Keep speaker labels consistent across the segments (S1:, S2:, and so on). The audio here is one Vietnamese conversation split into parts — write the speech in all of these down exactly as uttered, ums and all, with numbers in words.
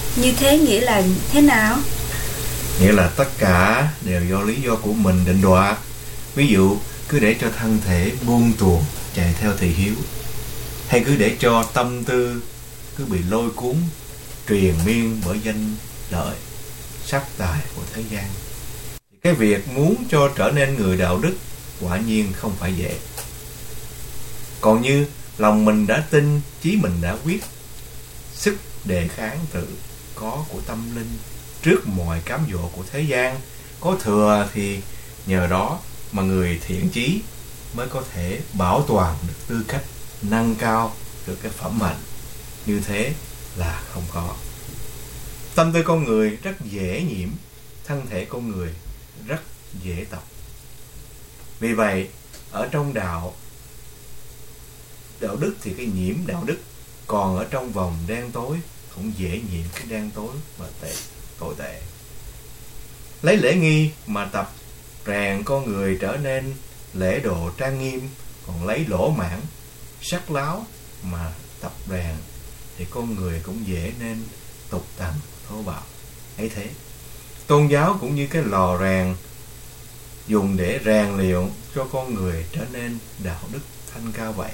S1: Như thế nghĩa là thế nào?
S2: Nghĩa là tất cả đều do lý do của mình định đoạt. Ví dụ, cứ để cho thân thể buông tuồng chạy theo thị hiếu, hay cứ để cho tâm tư cứ bị lôi cuốn truyền miên bởi danh lợi, sắc tài của thế gian. Cái việc muốn cho trở nên người đạo đức quả nhiên không phải dễ. Còn như lòng mình đã tin, chí mình đã quyết, sức đề kháng tự có của tâm linh trước mọi cám dỗ của thế gian có thừa, thì nhờ đó mà người thiện chí mới có thể bảo toàn được tư cách, nâng cao được cái phẩm hạnh. Như thế là không có. Tâm tư con người rất dễ nhiễm, thân thể con người rất dễ tập. Vì vậy, ở trong đạo đạo đức thì cái nhiễm đạo đức, còn ở trong vòng đen tối cũng dễ nhiễm cái đen tối và tệ, tồi tệ. Lấy lễ nghi mà tập rèn con người trở nên lễ độ trang nghiêm, còn lấy lỗ mãng, sắc láo mà tập rèn thì con người cũng dễ nên tục tằn, thô bạo. Ấy thế, tôn giáo cũng như cái lò rèn dùng để rèn luyện cho con người trở nên đạo đức thanh cao vậy.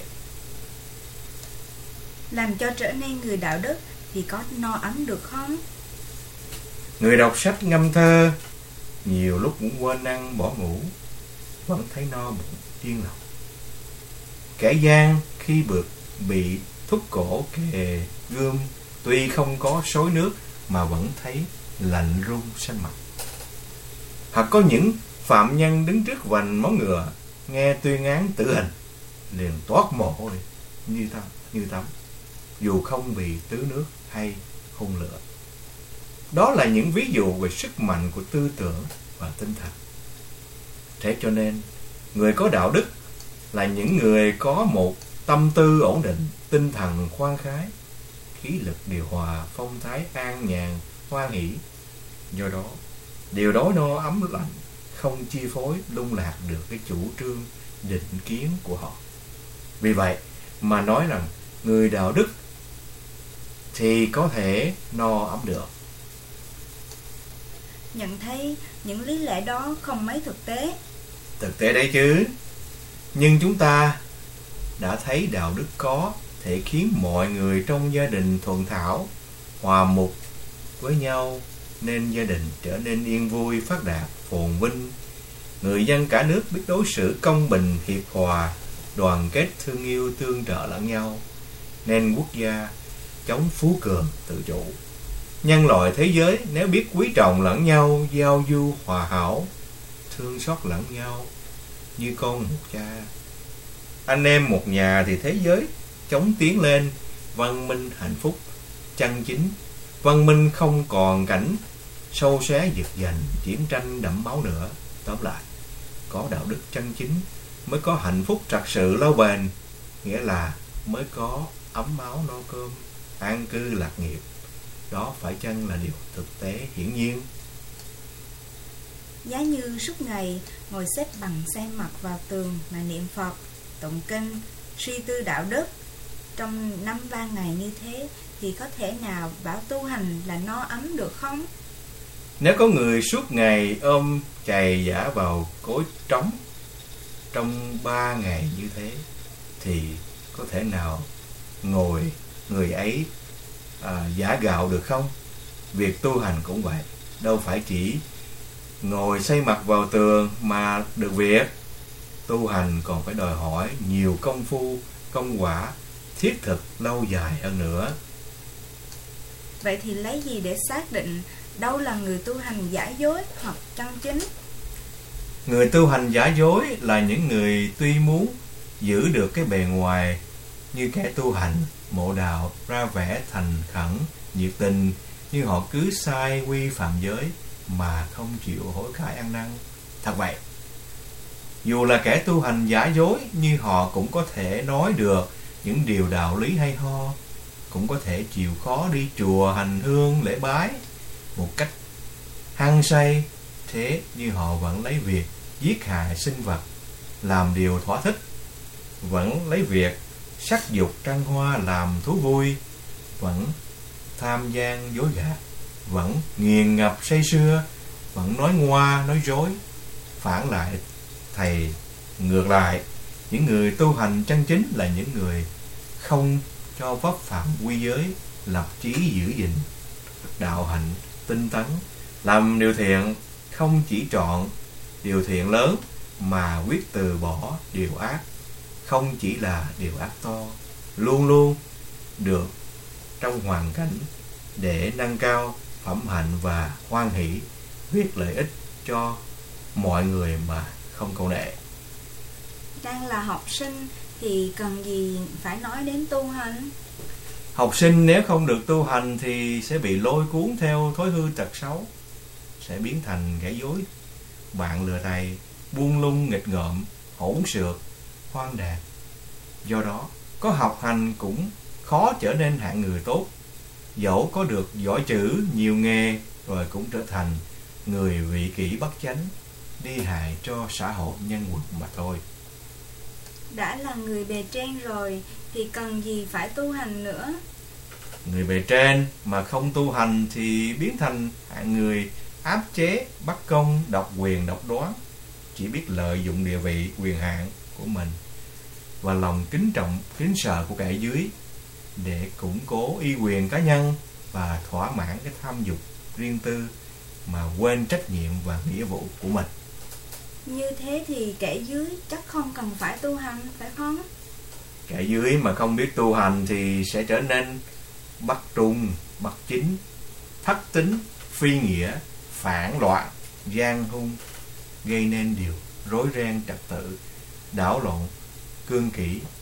S1: Làm cho trở nên người đạo đức thì có no ấm được không?
S2: Người đọc sách ngâm thơ nhiều lúc cũng quên ăn bỏ ngủ, vẫn thấy no bụng yên lòng. Kẻ gian khi bực bị thúc cổ kề gươm, tuy không có xối nước mà vẫn thấy lạnh run xanh mặt. Hoặc có những phạm nhân đứng trước vành móng ngựa, nghe tuyên án tử hình liền toát mồ hôi như tắm, như tắm, dù không bị tưới nước hay hôn lửa. Đó là những ví dụ về sức mạnh của tư tưởng và tinh thần. Thế cho nên, người có đạo đức là những người có một tâm tư ổn định, tinh thần khoan khoái, khí lực điều hòa, phong thái an nhàn, hoan hỷ. Do đó, điều đó no ấm lạnh, không chi phối lung lạc được cái chủ trương định kiến của họ. Vì vậy mà nói rằng người đạo đức thì có thể no ấm được.
S1: Nhận thấy những lý lẽ đó không mấy thực tế.
S2: Thực tế đấy chứ. Nhưng chúng ta đã thấy đạo đức có thể khiến mọi người trong gia đình thuận thảo, hòa mục với nhau, nên gia đình trở nên yên vui, phát đạt, phồn vinh. Người dân cả nước biết đối xử công bình, hiệp hòa, đoàn kết, thương yêu, tương trợ lẫn nhau, nên quốc gia chống phú cường tự chủ. Nhân loại thế giới nếu biết quý trọng lẫn nhau, giao du hòa hảo, thương xót lẫn nhau như con một cha, anh em một nhà, thì thế giới chống tiến lên văn minh hạnh phúc chân chính. Văn minh không còn cảnh sâu xé giật giành, chiến tranh đẫm máu nữa. Tóm lại, có đạo đức chân chính mới có hạnh phúc trật sự lâu bền, nghĩa là mới có ấm áo no cơm, an cư lạc nghiệp. Đó phải chăng là điều thực tế hiển nhiên?
S1: Giá như suốt ngày ngồi xếp bằng xoay mặt vào tường mà niệm Phật, tụng kinh, suy tư đạo đức trong năm ba ngày như thế, thì có thể nào bảo tu hành là no ấm được không?
S2: Nếu có người suốt ngày ôm chày giả vào cối trống trong ba ngày như thế, thì có thể nào ngồi người ấy à, giả gạo được không? Việc tu hành cũng vậy, đâu phải chỉ ngồi xây mặt vào tường mà được việc. Tu hành còn phải đòi hỏi nhiều công phu, công quả thiết thực lâu dài hơn nữa.
S1: Vậy thì lấy gì để xác định đâu là người tu hành giả dối hoặc chân chính?
S2: Người tu hành giả dối là những người tuy muốn giữ được cái bề ngoài như kẻ tu hành mộ đạo, ra vẻ thành khẩn, nhiệt tình, nhưng họ cứ sai quy phạm giới mà không chịu hối cải ăn năn. Thật vậy, dù là kẻ tu hành giả dối, nhưng họ cũng có thể nói được những điều đạo lý hay ho, cũng có thể chịu khó đi chùa hành hương lễ bái một cách hăng say. Thế nhưng họ vẫn lấy việc giết hại sinh vật làm điều thỏa thích, vẫn lấy việc sắc dục trăng hoa làm thú vui, vẫn tham gian dối gạt, vẫn nghiền ngập say sưa, vẫn nói ngoa nói dối. Phản lại thầy, ngược lại, những người tu hành chân chính là những người không cho vấp phạm quy giới, lập chí giữ gìn đạo hạnh tinh tấn, làm điều thiện, không chỉ chọn điều thiện lớn mà quyết từ bỏ điều ác, không chỉ là điều ác to, luôn luôn được trong hoàn cảnh để nâng cao phẩm hạnh và hoan hỷ, quyết lợi ích cho mọi người mà không câu nệ.
S1: Đang là học sinh thì cần gì phải nói đến tu hành?
S2: Học sinh nếu không được tu hành thì sẽ bị lôi cuốn theo thói hư tật xấu, sẽ biến thành kẻ dối, bạn lừa thầy, buông lung nghịch ngợm, hỗn xược, hoang đàn. Do đó, có học hành cũng khó trở nên hạng người tốt. Dẫu có được giỏi chữ, nhiều nghề, rồi cũng trở thành người vị kỷ bất chánh, đi hại cho xã hội nhân quần mà thôi.
S1: Đã là người bề trên rồi thì cần gì phải tu hành nữa?
S2: Người bề trên mà không tu hành thì biến thành hạng người áp chế, bắt công, độc quyền, độc đoán, chỉ biết lợi dụng địa vị, quyền hạn của mình và lòng kính trọng, kính sợ của kẻ dưới để củng cố uy quyền cá nhân và thỏa mãn cái tham dục riêng tư mà quên trách nhiệm và nghĩa vụ của mình.
S1: Như thế thì kẻ dưới chắc không cần phải tu hành, phải không?
S2: Kẻ dưới mà không biết tu hành thì sẽ trở nên bất trung, bất chính, thất tính, phi nghĩa, phản loạn, gian hung, gây nên điều rối ren trật tự, đảo lộn cương kỷ